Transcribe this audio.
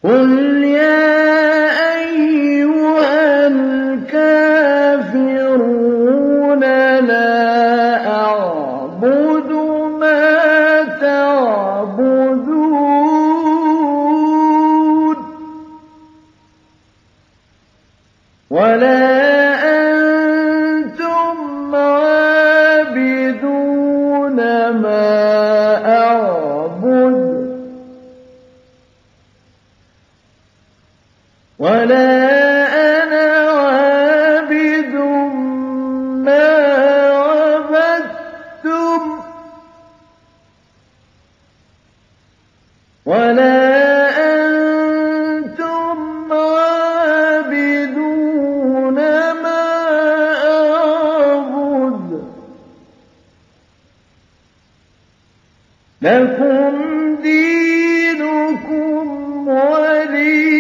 قُلْ يَا أَيُّهَا الْكَافِرُونَ لَا أَعْبُدُ مَا تَعْبُدُونَ وَلَا أَنتُمْ عَابِدُونَ مَا أَعْبُدُ وَلَا أَنَا عَابِدٌ مَّا عَبَدتُّمْ وَلَا أَنتُمْ عَابِدُونَ مَا أَعْبُدُ لَكُمْ دِينُكُمْ وَلِيَ